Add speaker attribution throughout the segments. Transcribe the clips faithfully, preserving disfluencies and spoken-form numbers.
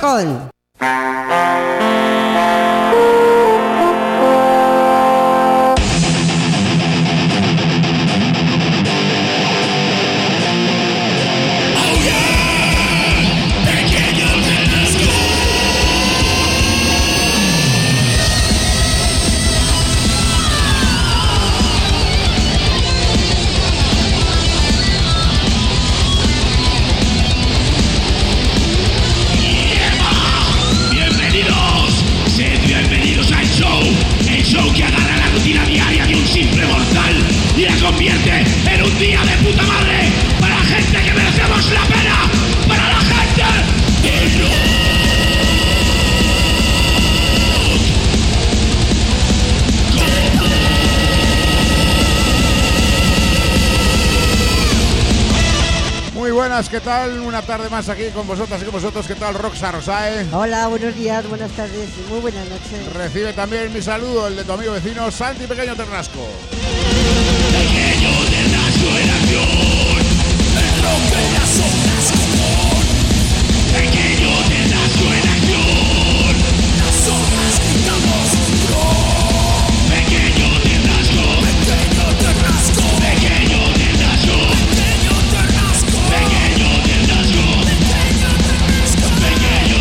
Speaker 1: Caracol.
Speaker 2: ¿Qué tal? Una tarde más aquí con vosotras y con vosotros. ¿Qué tal, Roxa Rosae?
Speaker 3: Hola, buenos días, buenas tardes y muy buenas noches.
Speaker 2: Recibe también mi saludo, el de tu amigo vecino Santi Pequeño Ternasco.
Speaker 4: Pequeño Ternasco en acción, el rompe las ondas común. Pequeño Ternasco en acción, las ondas gritamos duro. Pequeño Ternasco, pequeño Ternasco, pequeño Ternasco, pequeño Ternasco, pequeño Ternasco, pequeño Ternasco, pequeño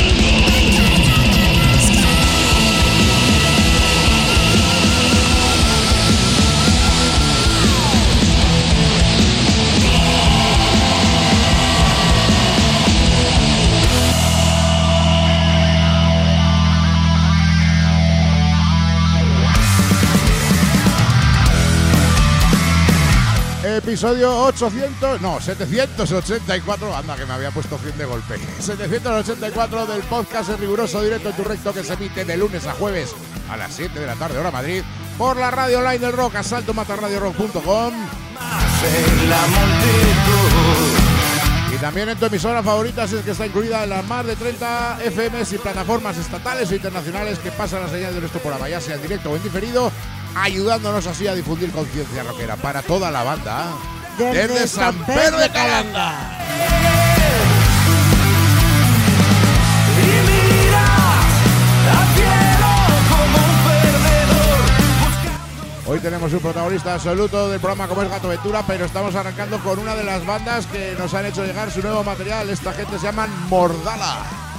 Speaker 2: Episodio ochocientos, no, setecientos ochenta y cuatro, anda que me había puesto cien de golpe. setecientos ochenta y cuatro del podcast en riguroso directo en tu recto que se emite de lunes a jueves a las siete de la tarde, hora Madrid, por la radio online del rock, asalto mata radio rock punto com. Y también en tu emisora favorita, si es que está incluida en las más de treinta F Ms y plataformas estatales e internacionales que pasan la señal de nuestro programa, ya sea en directo o en diferido, ayudándonos así a difundir conciencia rockera para toda la banda.
Speaker 3: Desde,
Speaker 2: Desde San Pedro de Calanda.
Speaker 4: y mira al cielo como un perdedor.
Speaker 2: Hoy tenemos un protagonista absoluto del programa como es Gato Ventura, pero estamos arrancando con una de las bandas que nos han hecho llegar su nuevo material. Esta gente se llama Mordala.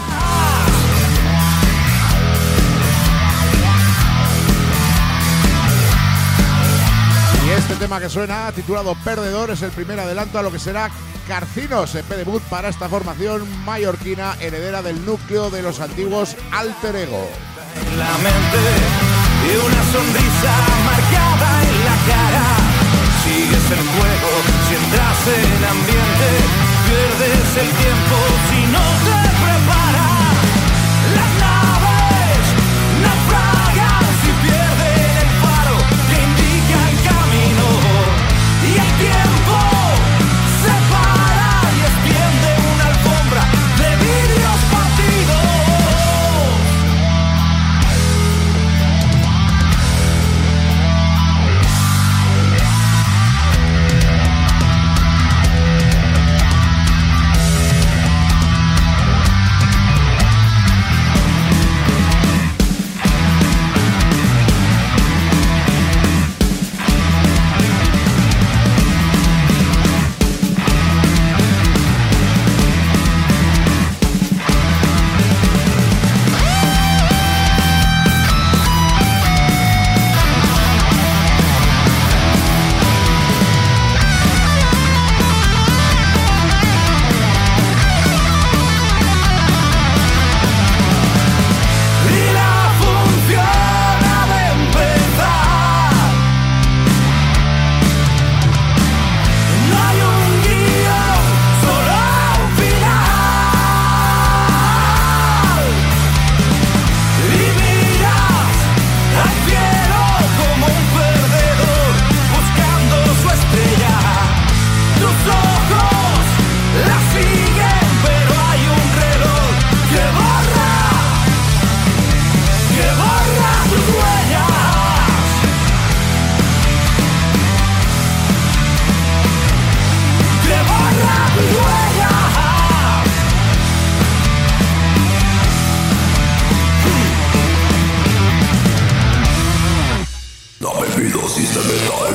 Speaker 2: Y este tema que suena, titulado Perdedor, es el primer adelanto a lo que será Carcinos, E P debut para esta formación mallorquina, heredera del núcleo de los antiguos Alter Ego.
Speaker 4: En la mente y una sonrisa marcada en la cara. Sigues el juego si entras en ambiente, pierdes el tiempo si no te preparas. Las naves naufragan si pierden el faro que indica el camino, y el tiempo se para y extiende una alfombra de vidrios partidos.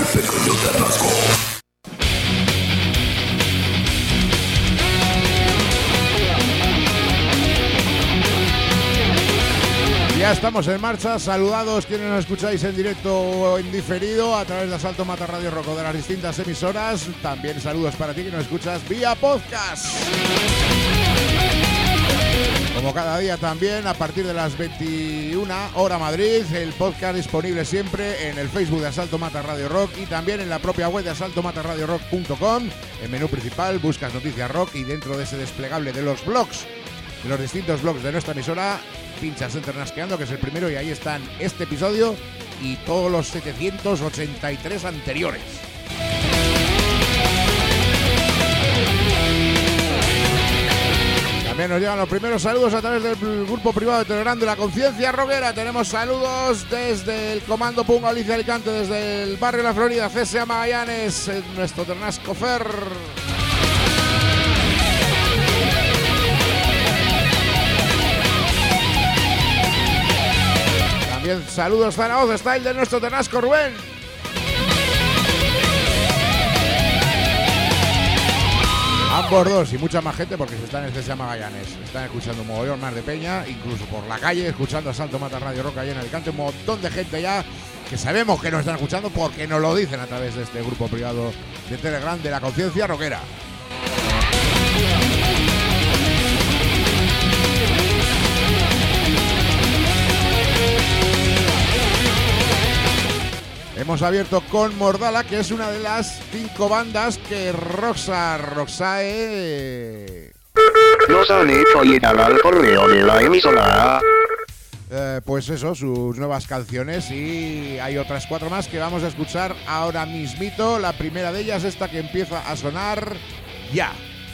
Speaker 1: pequeño Ternasco.
Speaker 2: Ya estamos en marcha, saludados quienes nos escucháis en directo o en diferido a través de Asalto Mata Radio Rock o de las distintas emisoras. También saludos para ti que nos escuchas vía podcast. Como cada día también, a partir de las veintiuna hora Madrid, el podcast disponible siempre en el Facebook de Asalto Mata Radio Rock y también en la propia web de asalto mata radio rock punto com. En menú principal buscas Noticias Rock y dentro de ese desplegable de los blogs, de los distintos blogs de nuestra emisora, pinchas en Ternasqueando, que es el primero, y ahí están este episodio y todos los setecientos ochenta y tres anteriores. También nos llegan los primeros saludos a través del grupo privado de Telegram de la Conciencia Rockera. Tenemos saludos desde el Comando Pum Galicia Alicante, desde el barrio de la Florida, C S A Magallanes, en nuestro Ternasco Fer. También saludos Zaragoza Style de nuestro Ternasco Rubén. Ambos dos y mucha más gente, porque se están en el C S A Magallanes. Están escuchando un mogollón más de peña, incluso por la calle, escuchando Asalto Mata Radio Rock allá en Alicante. Un montón de gente ya que sabemos que nos están escuchando porque nos lo dicen a través de este grupo privado de Telegram de la Conciencia Rockera. Hemos abierto con Mordala, que es una de las cinco bandas que Roxa Roxae
Speaker 5: nos han hecho llegar al correo de la emisora.
Speaker 2: Eh, pues eso, sus nuevas canciones, y hay otras cuatro más que vamos a escuchar ahora mismito. La primera de ellas, esta que empieza a sonar ya.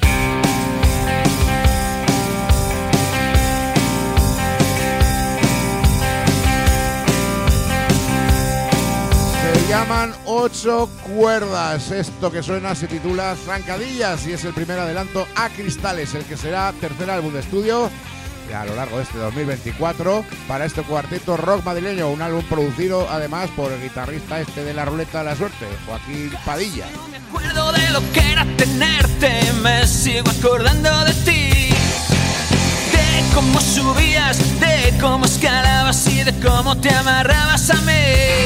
Speaker 2: Se llaman Ocho Cuerdas. Esto que suena se titula Zancadillas y es el primer adelanto a Cristales, el que será tercer álbum de estudio a lo largo de este dos mil veinticuatro para este cuarteto rock madrileño. Un álbum producido además por el guitarrista este de la Ruleta de la Suerte, Joaquín Padilla.
Speaker 6: No me acuerdo de lo que era tenerte, me sigo acordando de ti, de cómo subías, de cómo escalabas y de cómo te amarrabas a mí.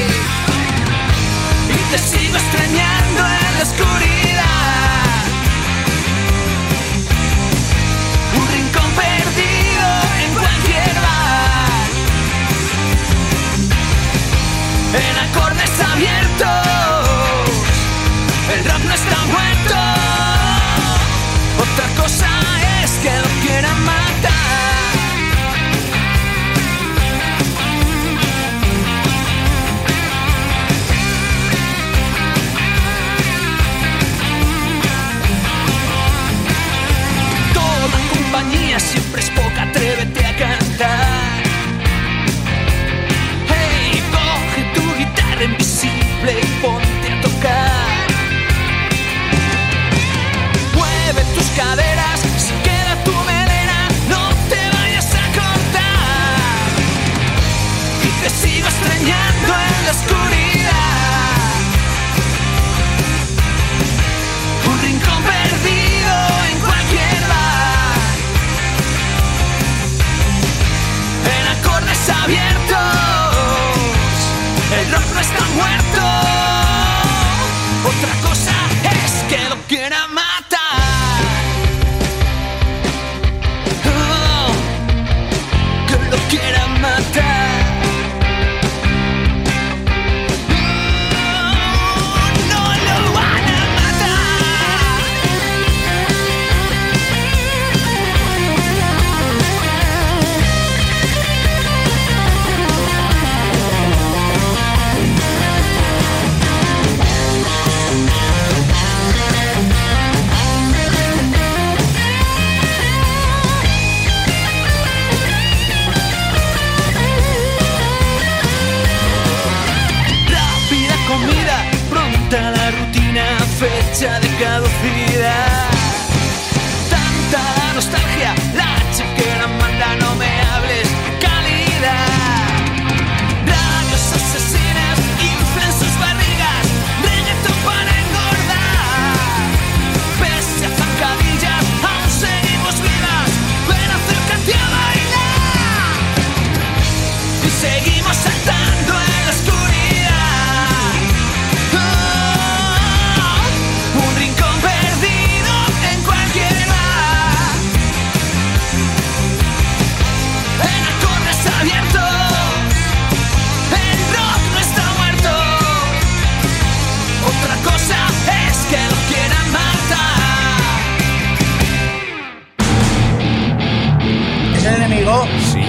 Speaker 6: Y te sigo extrañando en la oscuridad, un rincón perdido en cualquier bar, en acordes abiertos, el rock no está muerto. Otra cosa es que lo quieran matar. Siempre es poca, atrévete a cantar. Hey, coge tu guitarra invisible y ponte a tocar. Mueve tus caderas, si queda tu melena, no te vayas a cortar. Y te sigo extrañando en la oscuridad, un rincón perdido en cualquier bar, en acordes abiertos, el rock no está muerto. Otra cosa es que lo quiera matar. Oh, que lo quiera matar. La rutina, fecha de caducidad, tanta nostalgia, la chequera manda, no me hables calidad. Radios asesinas inflan sus barrigas,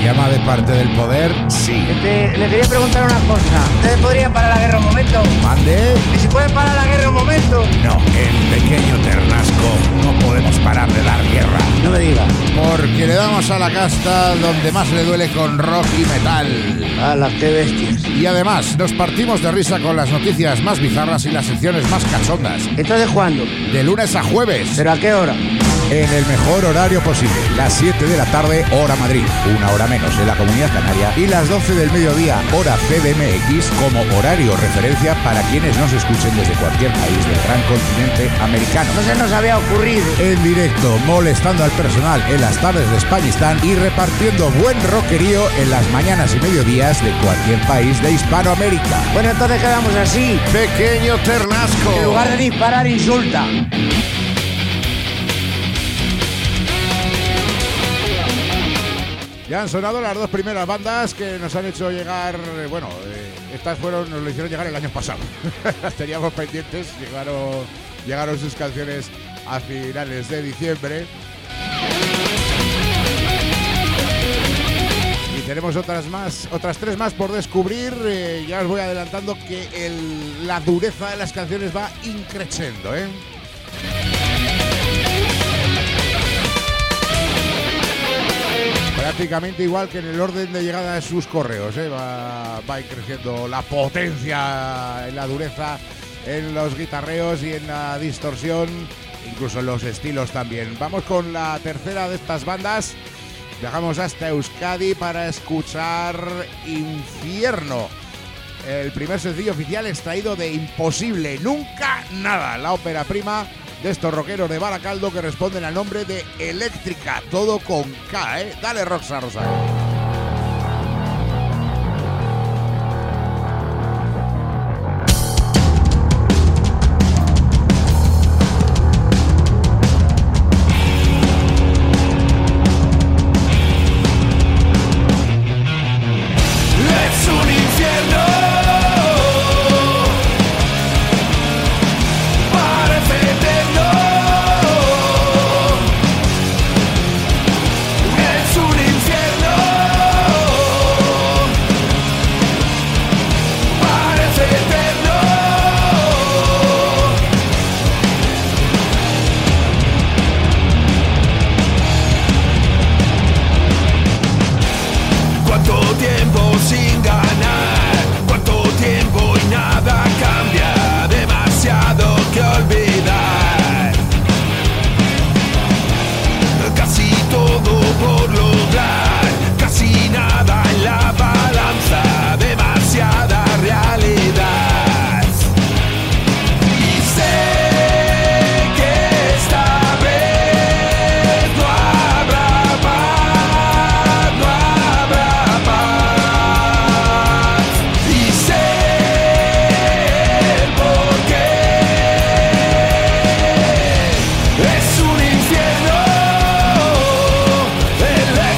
Speaker 2: Llama de parte del poder, sí.
Speaker 1: Te, le quería preguntar una cosa. ¿Ustedes podrían parar la guerra un momento?
Speaker 2: Mande.
Speaker 1: ¿Y si pueden parar la guerra un momento?
Speaker 2: No, en Pequeño Ternasco no podemos parar de dar guerra.
Speaker 1: No me digas.
Speaker 2: Porque le damos a la casta donde más le duele con rock y metal.
Speaker 1: ¡Hala, qué bestias!
Speaker 2: Y además nos partimos de risa con las noticias más bizarras y las secciones más cachondas.
Speaker 1: ¿Entonces cuándo?
Speaker 2: De lunes a jueves.
Speaker 1: ¿Pero a qué hora?
Speaker 2: En el mejor horario posible, las siete de la tarde, hora Madrid, una hora menos en la Comunidad Canaria, y las doce del mediodía, hora C D M X, como horario referencia para quienes nos escuchen desde cualquier país del gran continente americano.
Speaker 1: No se nos había ocurrido.
Speaker 2: En directo, molestando al personal en las tardes de Españistán y repartiendo buen rockerío en las mañanas y mediodías de cualquier país de Hispanoamérica.
Speaker 1: Bueno, entonces quedamos así.
Speaker 2: Pequeño Ternasco.
Speaker 1: En lugar de disparar, insulta.
Speaker 2: Ya han sonado las dos primeras bandas que nos han hecho llegar, eh, bueno, eh, estas fueron, nos lo hicieron llegar el año pasado. Las teníamos pendientes, llegaron, llegaron sus canciones a finales de diciembre. Y tenemos otras más, otras tres más por descubrir. Eh, ya os voy adelantando que el, la dureza de las canciones va increciendo, ¿eh? Prácticamente igual que en el orden de llegada de sus correos, ¿eh? va, va creciendo la potencia, en la dureza, en los guitarreos y en la distorsión, incluso en los estilos también. Vamos con la tercera de estas bandas. Viajamos hasta Euskadi para escuchar Infierno, el primer sencillo oficial extraído de Imposible Nunca Nada, la ópera prima de estos rockeros de Baracaldo que responden al nombre de Eléctrica, todo con K, ¿eh? Dale, Roxa Rosa.
Speaker 4: Es un infierno, eléctrica.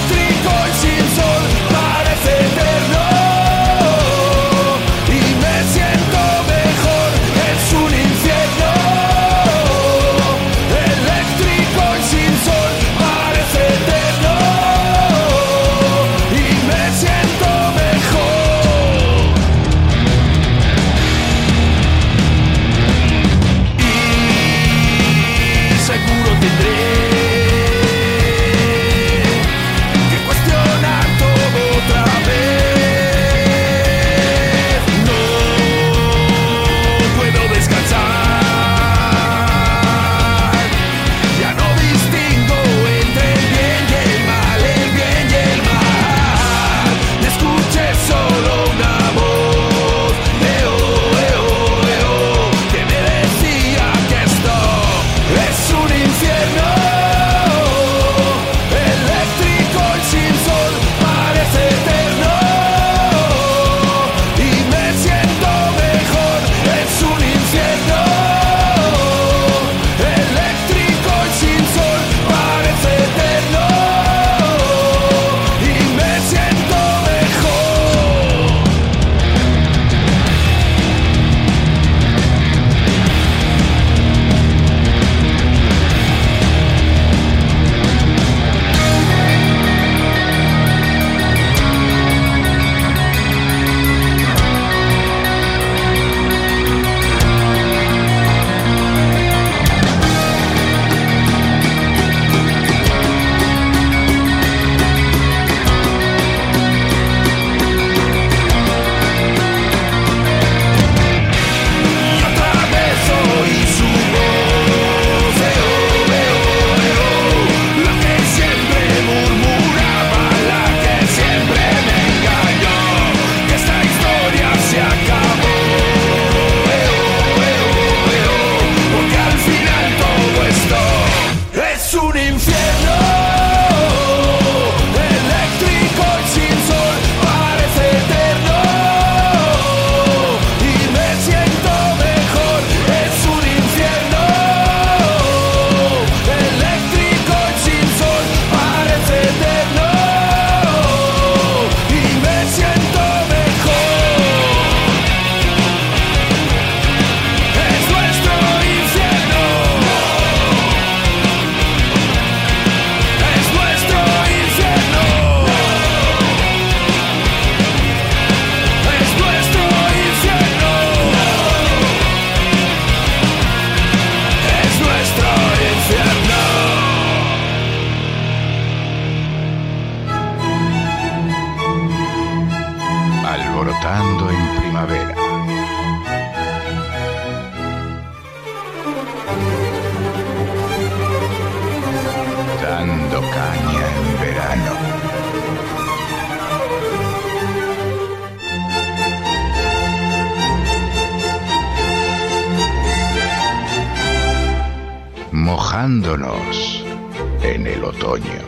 Speaker 7: mojándonos en el otoño.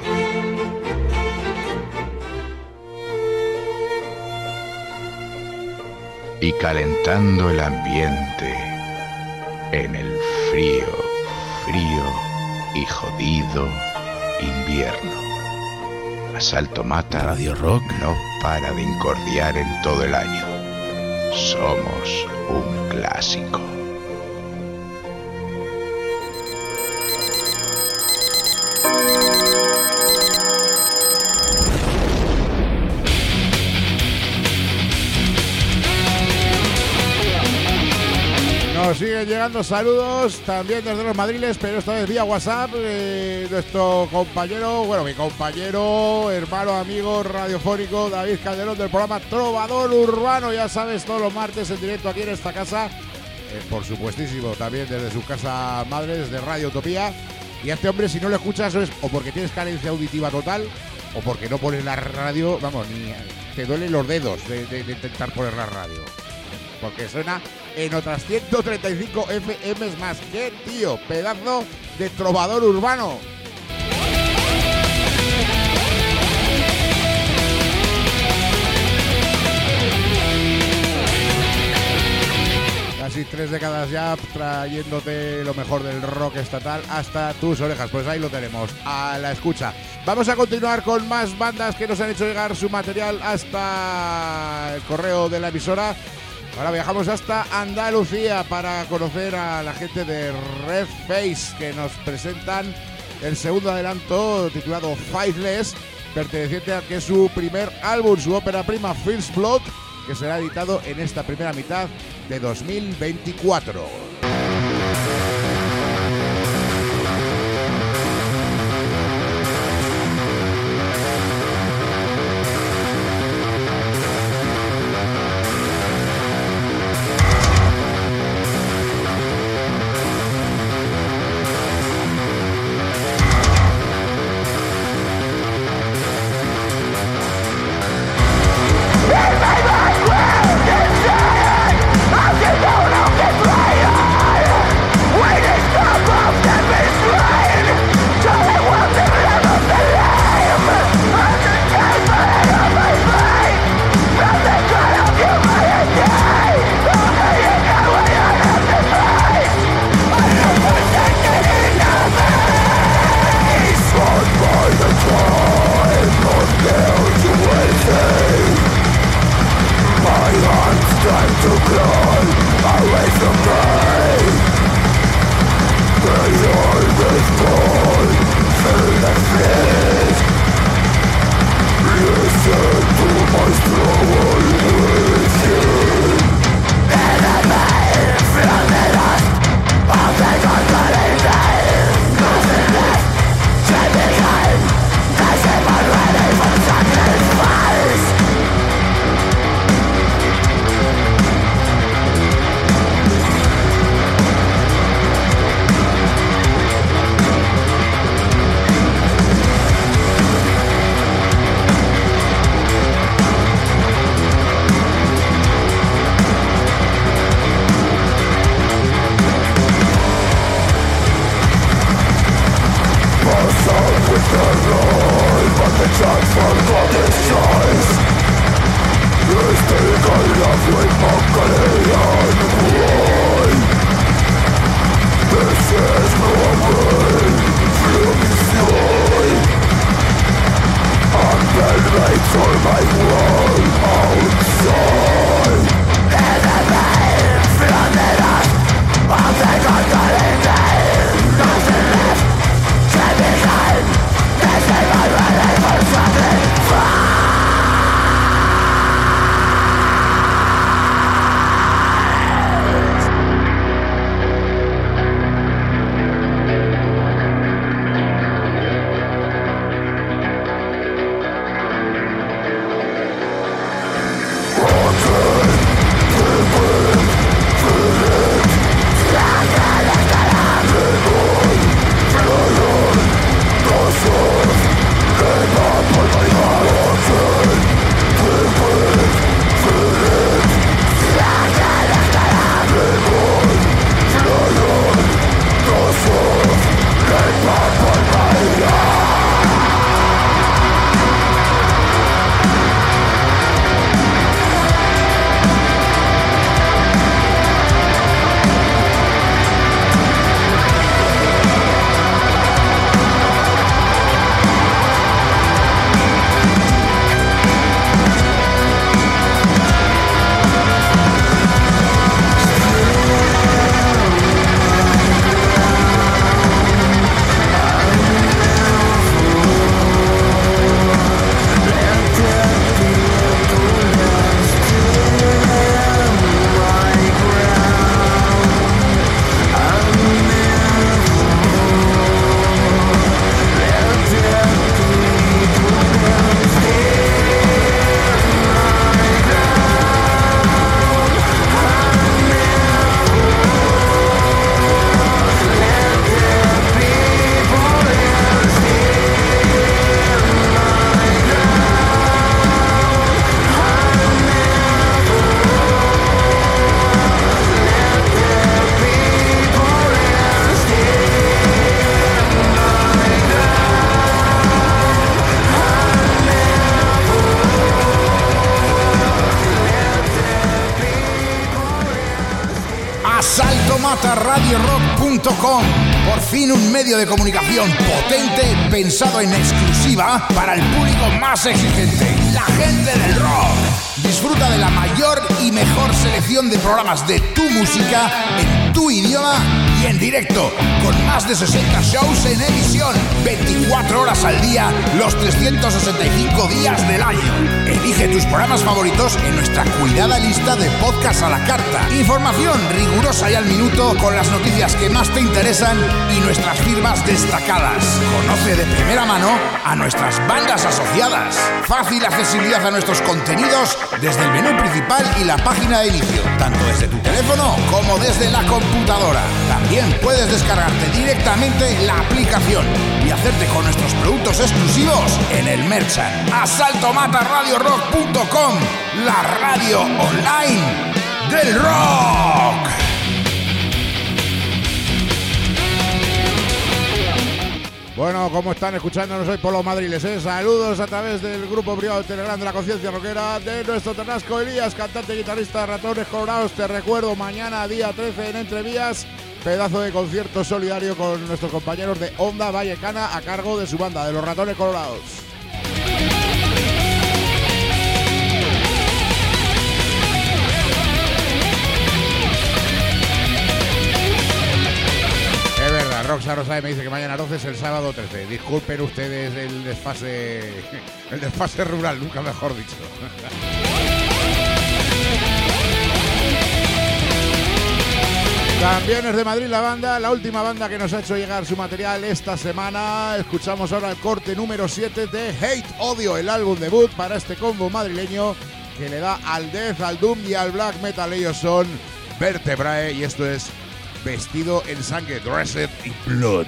Speaker 7: Y calentando el ambiente en el frío, frío y jodido invierno. Asalto Mata
Speaker 8: Radio Rock
Speaker 7: no para de incordiar en todo el año. Somos un clásico.
Speaker 2: Nos siguen llegando saludos también desde los madriles, pero esta vez vía WhatsApp. Eh, nuestro compañero, bueno, mi compañero, hermano, amigo radiofónico David Calderón del programa Trovador Urbano. Ya sabes, todos los martes en directo aquí en esta casa. Eh, por supuestísimo, también desde su casa madre, desde Radio Utopía. Y a este hombre, si no lo escuchas, es o porque tienes carencia auditiva total o porque no pones la radio, vamos, ni te duelen los dedos de, de, de intentar poner la radio. Porque suena en otras ciento treinta y cinco F Ms más. ¡Qué tío! Pedazo de trovador urbano. Casi tres décadas ya trayéndote lo mejor del rock estatal hasta tus orejas. Pues ahí lo tenemos, a la escucha. Vamos a continuar con más bandas que nos han hecho llegar su material hasta el correo de la emisora. Ahora viajamos hasta Andalucía para conocer a la gente de Red Face, que nos presentan el segundo adelanto titulado Faithless, perteneciente a que es su primer álbum, su ópera prima First Blood, que será editado en esta primera mitad de dos mil veinticuatro.
Speaker 8: punto com. Por fin un medio de comunicación potente pensado en exclusiva para el público más exigente, la gente del rock. Disfruta de la mayor y mejor selección de programas de tu música en tu idioma y en directo, con más de sesenta shows en emisión, veinticuatro horas al día, los trescientos sesenta y cinco días del año. Elige tus programas favoritos en nuestra cuidada lista de podcast a la carta. Información rigurosa y al minuto con las noticias que más te interesan y nuestras firmas destacadas. Conoce de primera mano a nuestras bandas asociadas. Fácil accesibilidad a nuestros contenidos desde el menú principal y la página de inicio, tanto desde tu teléfono como desde la computadora. También puedes descargarte directamente la aplicación y hacerte con nuestros productos exclusivos en el Merchant. asalto mata radio rock punto com, la radio online del rock.
Speaker 2: Bueno, ¿cómo están escuchándonos hoy por los madriles? Saludos a través del grupo privado de Telegram de la Conciencia Rockera, de nuestro Ternasco Elías, cantante y guitarrista de Ratones Colorados. Te recuerdo, mañana día trece en Entrevías, pedazo de concierto solidario con nuestros compañeros de Onda Vallecana a cargo de su banda, de los Ratones Colorados. Roxa Rosae me dice que mañana doce es el sábado trece. Disculpen ustedes el desfase, el desfase rural, nunca mejor dicho. También es de Madrid la banda, la última banda que nos ha hecho llegar su material esta semana. Escuchamos ahora el corte número siete de Hate Odio, el álbum debut para este combo madrileño que le da al death, al doom y al black metal. Ellos son Vertebrae y esto es Vestido en Sangre, Dressed in Blood.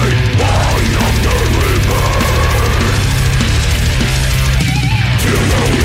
Speaker 9: You know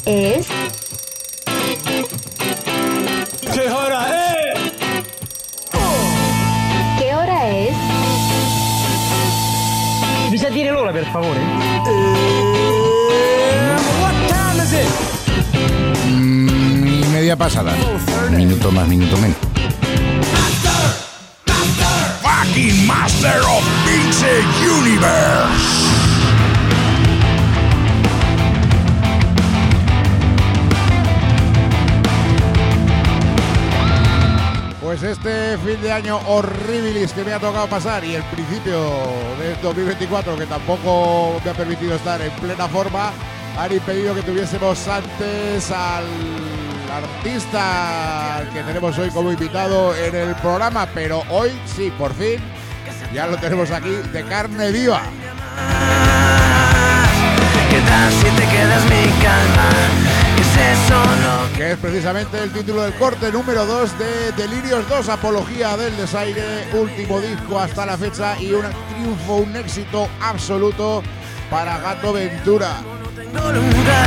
Speaker 9: es?
Speaker 4: ¿Qué hora es?
Speaker 9: ¿Qué hora es?
Speaker 10: Mi sa dire l'ora, per favore?
Speaker 2: Mm, y media pasada. Minuto más, minuto menos.
Speaker 8: Fucking Master of Pixel Universe.
Speaker 2: Pues este fin de año horribilis que me ha tocado pasar y el principio de dos mil veinticuatro, que tampoco me ha permitido estar en plena forma, han impedido que tuviésemos antes al artista que tenemos hoy como invitado en el programa, pero hoy sí, por fin, ya lo tenemos aquí de carne viva.
Speaker 6: ¿Qué tal si te quedas mi calma? ¿Qué es eso lo
Speaker 2: que es precisamente el título del corte número dos de Delirios dos, Apología del Desaire, último disco hasta la fecha y un triunfo, un éxito absoluto para Gato Ventura.
Speaker 6: tengo lugar?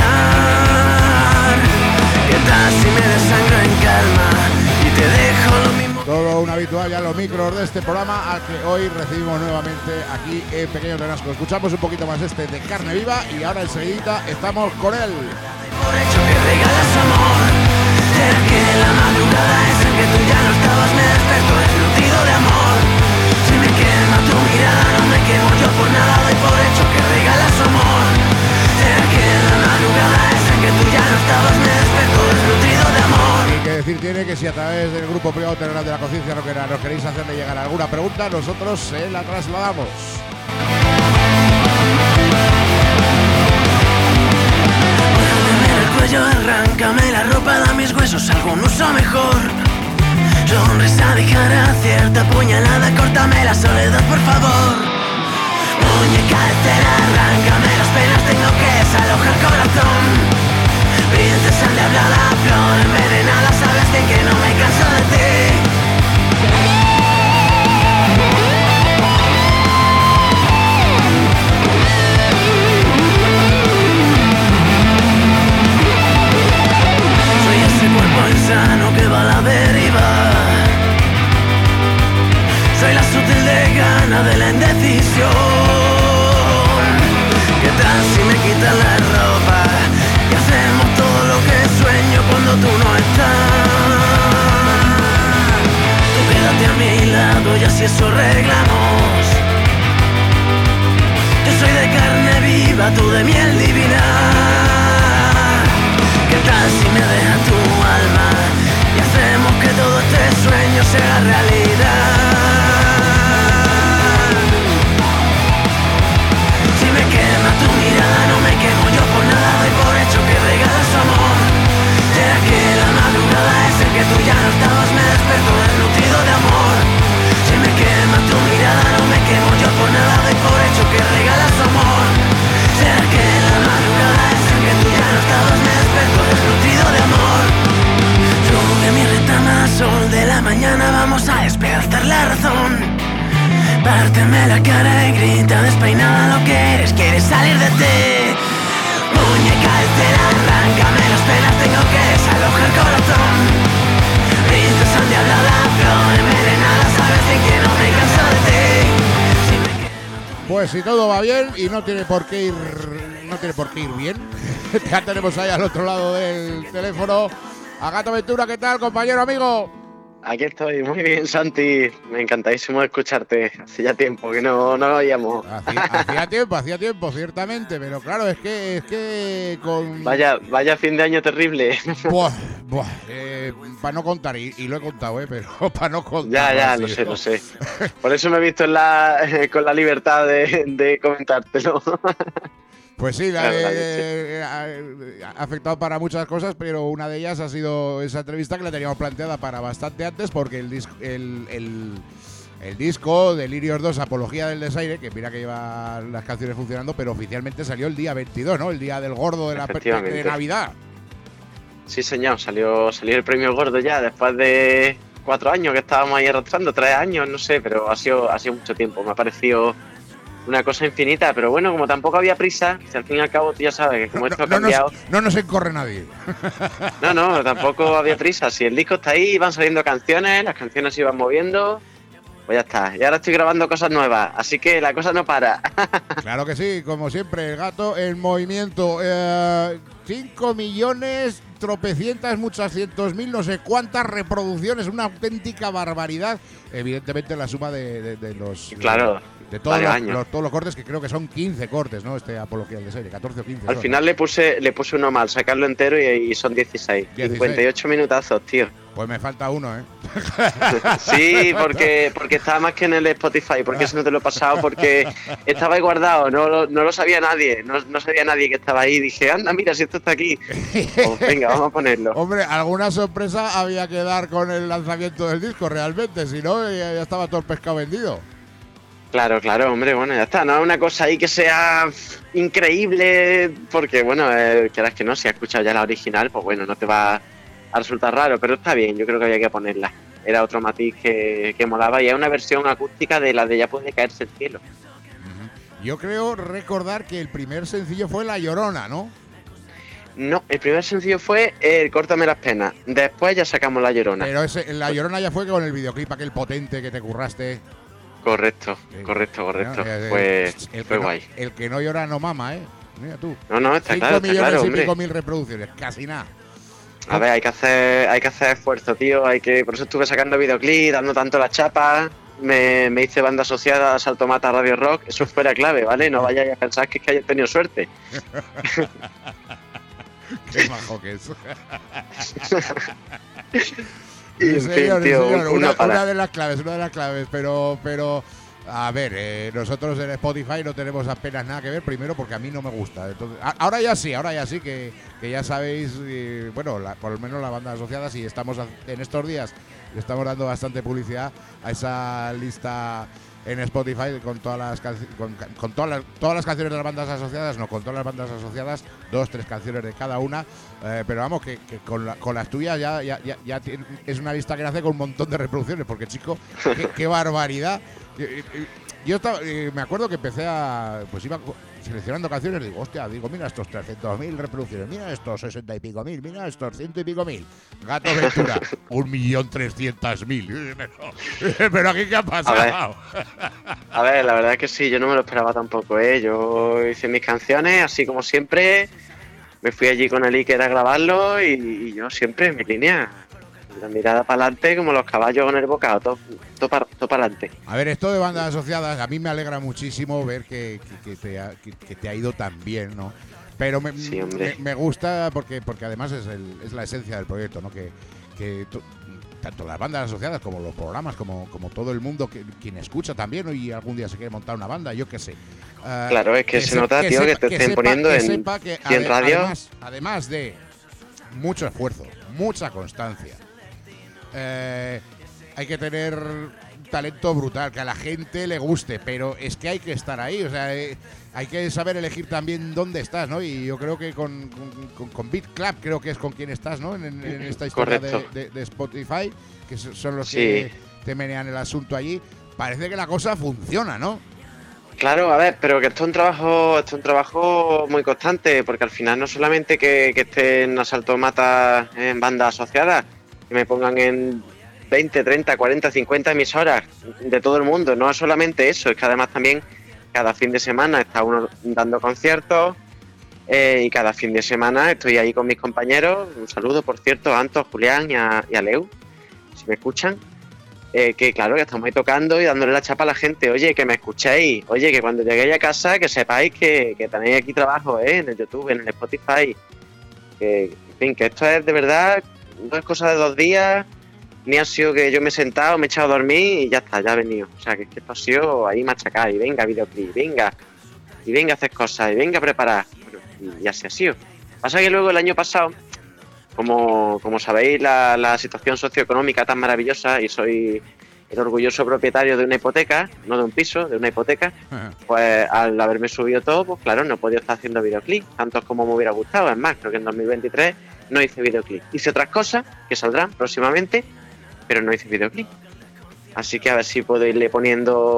Speaker 6: ¿Qué tal si me desangro en calma y te dejo lo mismo?
Speaker 2: Todo un habitual ya en los micros de este programa al que hoy recibimos nuevamente aquí en Pequeño Tenasco. Escuchamos un poquito más este de carne viva y ahora enseguida estamos con él.
Speaker 6: Por hecho que regalas amor, será que la madrugada es en que tú ya no estabas, me desperto desnutrido de amor. Si me quema tu mirada no me quemo yo por nada, doy por hecho que regalas amor. Será que la madrugada es en que tú ya no estabas, me desperto desnutrido de amor.
Speaker 2: Y que decir tiene que si a través del grupo privado Telegram de la Conciencia Rockera nos queréis hacerle llegar alguna pregunta, nosotros se la trasladamos.
Speaker 6: Arráncame la ropa, da mis huesos algún uso mejor. Sonrisa de cara, cierta puñalada, córtame la soledad, por favor. Muñeca de cera, arráncame las penas, tengo que desalojar corazón. Princesa endiablada, flor envenenada, sabes bien que no me canso de ti. Insano que va a la deriva. Soy la sutil de gana de la indecisión. ¿Qué tal si me quitas la ropa y hacemos todo lo que sueño cuando tú no estás? Tú quédate a mi lado y así eso arreglamos. Yo soy de carne viva, tú de miel divina. ¿Qué tal si me dejas tu alma y hacemos que todo este sueño se haga realidad? Si me quema tu mirada no me quemo yo por nada, doy por hecho que regalas amor. ¿Será que la madrugada es en que tú ya no estabas, me desperto desnutrido de amor? Si me quema tu mirada no me quemo yo por nada, doy por hecho que regalas amor. ¿Será que la madrugada es en que tú ya no estabas, me desperto desnutrido de amor? Sube mi retama, sol de la mañana, vamos a despedazar la razón. Párteme la cara y grita despeinada lo que eres, quieres salir de ti. Muñeca de cera, arráncame las penas, tengo que desalojar corazón. Princesa endiablada, flor envenenada, sabes bien que no me canso de ti. Si me quema...
Speaker 2: Pues si todo va bien y no tiene por qué ir, no tiene por qué ir bien, ya tenemos ahí al otro lado del teléfono a Gato Ventura. ¿Qué tal, compañero, amigo?
Speaker 11: Aquí estoy, muy bien, Santi. Me encantadísimo escucharte. Hace ya tiempo que no, no lo oíamos.
Speaker 2: Hacía, hacía tiempo, hacía tiempo, ciertamente, pero claro, es que es que con...
Speaker 11: Vaya, vaya fin de año terrible.
Speaker 2: Buah, buah, eh, para no contar, y, y lo he contado, eh, pero para no contar.
Speaker 11: Ya, ya, lo sé, lo sé. Por eso me he visto en la, con la libertad de, de comentártelo.
Speaker 2: Pues sí, la, eh, ha afectado para muchas cosas, pero una de ellas ha sido esa entrevista que la teníamos planteada para bastante antes, porque el disco, el, el, el disco Delirios dos, Apología del Desaire, que mira que lleva las canciones funcionando, pero oficialmente salió el día veintidós, ¿no? El día del gordo de la de Navidad.
Speaker 11: Sí, señor, salió, salió el premio gordo ya, después de cuatro años que estábamos ahí arrastrando, tres años, no sé, pero ha sido, ha sido mucho tiempo. Me ha parecido una cosa infinita, pero bueno, como tampoco había prisa, si al fin y al cabo tú ya sabes que como
Speaker 2: no,
Speaker 11: esto
Speaker 2: no,
Speaker 11: ha cambiado...
Speaker 2: No nos, no nos encorre nadie.
Speaker 11: No, no, tampoco había prisa. Si el disco está ahí, van saliendo canciones, las canciones se iban moviendo, pues ya está. Y ahora estoy grabando cosas nuevas, así que la cosa no para.
Speaker 2: Claro que sí, como siempre, el gato en movimiento. Eh, cinco millones, tropecientas, muchas cientos mil, no sé cuántas reproducciones, una auténtica barbaridad. Evidentemente la suma de, de, de los...
Speaker 11: Claro.
Speaker 2: De todos los, los, todos los cortes, que creo que son quince cortes, ¿no? Este Apología de Serie, catorce o quince.
Speaker 11: Al
Speaker 2: son,
Speaker 11: final
Speaker 2: ¿no?
Speaker 11: le puse le puse uno mal, sacarlo entero y, y son dieciséis. dieciséis. cincuenta y ocho minutazos, tío.
Speaker 2: Pues me falta uno, ¿eh?
Speaker 11: Sí, porque porque estaba más que en el Spotify, porque eso no te lo he pasado, porque estaba ahí guardado, no, no, no lo sabía nadie, no, no sabía nadie que estaba ahí. Dije, anda, mira, si esto está aquí. Pues venga, vamos a ponerlo.
Speaker 2: Hombre, alguna sorpresa había que dar con el lanzamiento del disco, realmente, si no, ya, ya estaba todo el pescado vendido.
Speaker 11: Claro, claro, hombre, bueno, ya está. No es una cosa ahí que sea increíble, porque, bueno, eh, quieras que no, si has escuchado ya la original, pues bueno, no te va a resultar raro, pero está bien, yo creo que había que ponerla. Era otro matiz que, que molaba y es una versión acústica de la de Ya puede caerse el cielo.
Speaker 2: Uh-huh. Yo creo recordar que el primer sencillo fue La Llorona, ¿no?
Speaker 11: No, el primer sencillo fue el Córtame las penas. Después ya sacamos La Llorona.
Speaker 2: Pero ese, La Llorona ya fue con el videoclip aquel potente que te curraste.
Speaker 11: Correcto,
Speaker 2: sí.
Speaker 11: correcto, correcto.
Speaker 2: No, eh,
Speaker 11: fue
Speaker 2: el
Speaker 11: fue
Speaker 2: no,
Speaker 11: guay.
Speaker 2: El que no llora no mama, ¿eh? Mira tú.
Speaker 11: No, no, está
Speaker 2: Cinco
Speaker 11: claro, está
Speaker 2: millones
Speaker 11: claro,
Speaker 2: y
Speaker 11: hombre.
Speaker 2: pico mil reproducciones, casi nada.
Speaker 11: A ver, hay que hacer, hay que hacer esfuerzo, tío. Hay que, por eso estuve sacando videoclip, dando tanto la chapa. Me, me hice banda asociada a Salto Mata Radio Rock. Eso fuera clave, ¿vale? No vayáis a pensar que es que hayas tenido suerte.
Speaker 2: Qué majo que es.
Speaker 11: En
Speaker 2: Sí,
Speaker 11: fin,
Speaker 2: señor,
Speaker 11: tío,
Speaker 2: señor.
Speaker 11: una
Speaker 2: Una,
Speaker 11: para.
Speaker 2: una de las claves, una de las claves, pero, pero a ver, eh, nosotros en Spotify no tenemos apenas nada que ver, primero porque a mí no me gusta. Entonces, a, ahora ya sí, ahora ya sí, que, que ya sabéis, eh, bueno, la, por lo menos la banda asociada, sí estamos en estos días, le estamos dando bastante publicidad a esa lista en Spotify con todas las canci- con, con todas las todas las canciones de las bandas asociadas, no, con todas las bandas asociadas, dos, tres canciones de cada una, eh, pero vamos, que, que con, la, con las tuyas ya, ya, ya, ya tiene, es una lista que nace con un montón de reproducciones, porque chico, qué, qué barbaridad. Yo, yo estaba, eh, me acuerdo que empecé a, pues iba seleccionando canciones, digo, hostia, digo, mira estos trescientos mil reproducciones, mira estos sesenta y pico mil, mira estos ciento y pico mil. Gato Ventura, un millón trescientos mil. Pero, pero aquí qué ha pasado.
Speaker 11: A ver, a ver, la verdad es que sí, yo no me lo esperaba tampoco, ¿eh? Yo hice mis canciones, así como siempre, me fui allí con el Iker a grabarlo y, y yo siempre en mi línea. La mirada para adelante como los caballos con el bocado, todo, todo para todo pa adelante.
Speaker 2: A ver, esto de bandas asociadas, a mí me alegra muchísimo ver que, que, que, te, ha, que, que te ha ido tan bien, ¿no? Pero me,
Speaker 11: Sí,
Speaker 2: me, me gusta porque porque además es, el, es la esencia del proyecto, ¿no? Que, que to, tanto las bandas asociadas como los programas, como, como todo el mundo, que, quien escucha también, ¿no? Y algún día se quiere montar una banda, yo qué sé. Uh,
Speaker 11: claro, es que, que se, se nota, que tío, sepa, que te estén
Speaker 2: sepa,
Speaker 11: poniendo
Speaker 2: que
Speaker 11: en,
Speaker 2: sepa que,
Speaker 11: y en radio.
Speaker 2: Además, además de mucho esfuerzo, mucha constancia, Eh, hay que tener talento brutal, que a la gente le guste, pero es que hay que estar ahí, o sea, eh, hay que saber elegir también dónde estás, ¿no? Y yo creo que con, con, con Beat Club creo que es con quien estás, ¿no? En, en esta historia de, de, de Spotify, que son los sí. que te menean el asunto allí. Parece que la cosa funciona, ¿no?
Speaker 11: Claro, a ver, pero que esto es un trabajo, esto es un trabajo muy constante, porque al final no solamente que, que estén a Salto Mata en bandas asociadas, que me pongan en veinte, treinta, cuarenta, cincuenta emisoras de todo el mundo. No es solamente eso, es que además también cada fin de semana está uno dando conciertos eh, y cada fin de semana estoy ahí con mis compañeros. Un saludo, por cierto, a Anto, a Julián y a, y a Leu, si me escuchan. Eh, que claro, que estamos ahí tocando y dándole la chapa a la gente. Oye, que me escuchéis. Oye, que cuando lleguéis a casa, que sepáis que, que tenéis aquí trabajo, ¿eh? En el YouTube, en el Spotify. Que, en fin, que esto es de verdad... No es cosa de dos días, ni ha sido que yo me he sentado, me he echado a dormir y ya está, ya he venido. O sea, que esto ha sido ahí machacar y venga videoclip, venga, y venga a hacer cosas, y venga a preparar. Bueno, y así ha sido. Pasa que luego el año pasado, como, como sabéis, la, la situación socioeconómica tan maravillosa, y soy el orgulloso propietario de una hipoteca, no de un piso, de una hipoteca, pues al haberme subido todo, pues claro, no he podido estar haciendo videoclip, tantos como me hubiera gustado. Es más, creo que en dos mil veintitrés no hice videoclip. Hice otras cosas que saldrán próximamente, pero no hice videoclip. Así que a ver si puedo irle poniendo